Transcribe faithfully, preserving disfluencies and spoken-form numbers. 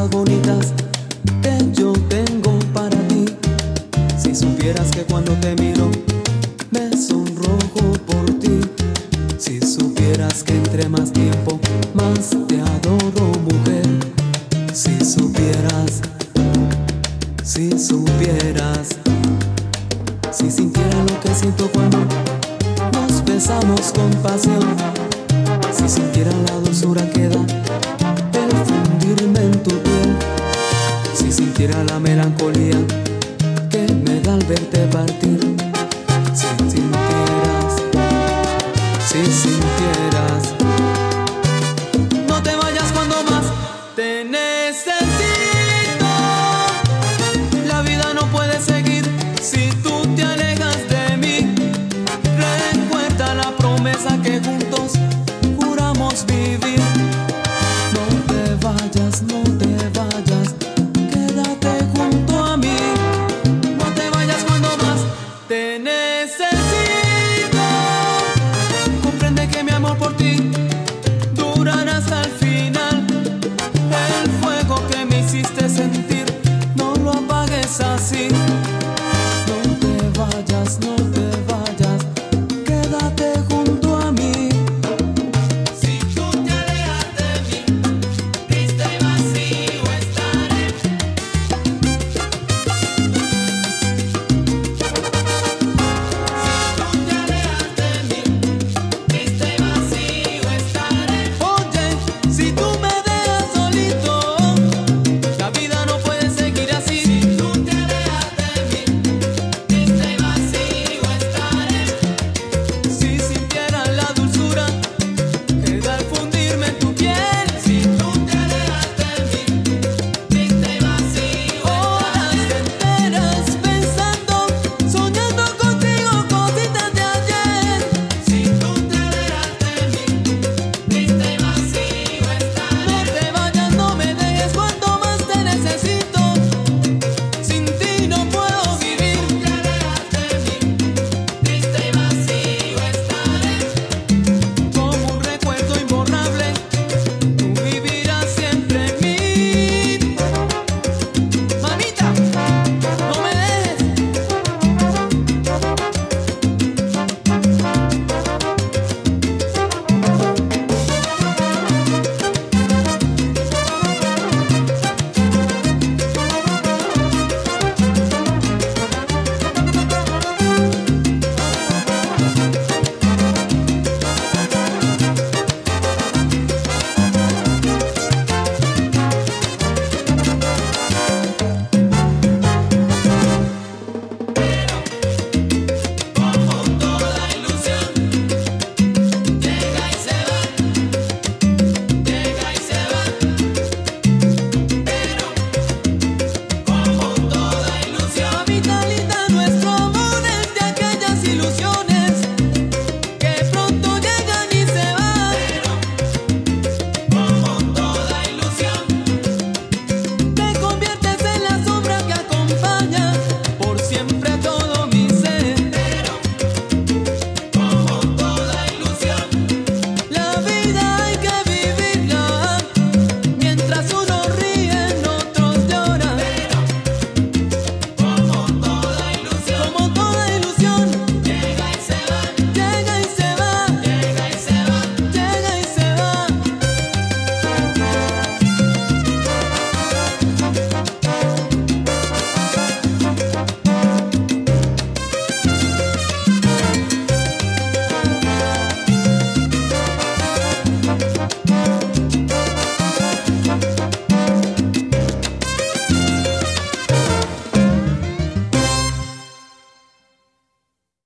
cosas bonitas que yo tengo para ti. Si supieras que cuando te miro me sonrojo por ti. Si supieras que entre más tiempo más te adoro, mujer. Si supieras, si supieras, si sintiera lo que siento cuando nos besamos con pasión. Si sintiera la dulzura que da el fundirme en tu piel. Si sintiera la melancolía que me da al verte partir. Si sintieras, si sintieras, no te vayas cuando más te necesito. La vida no puede seguir si tú te alejas de mí. Recuerda la promesa que juntos juramos vivir. No te vayas, no te vayas, quédate junto a mí. No te vayas cuando más te necesito. Comprende que mi amor por ti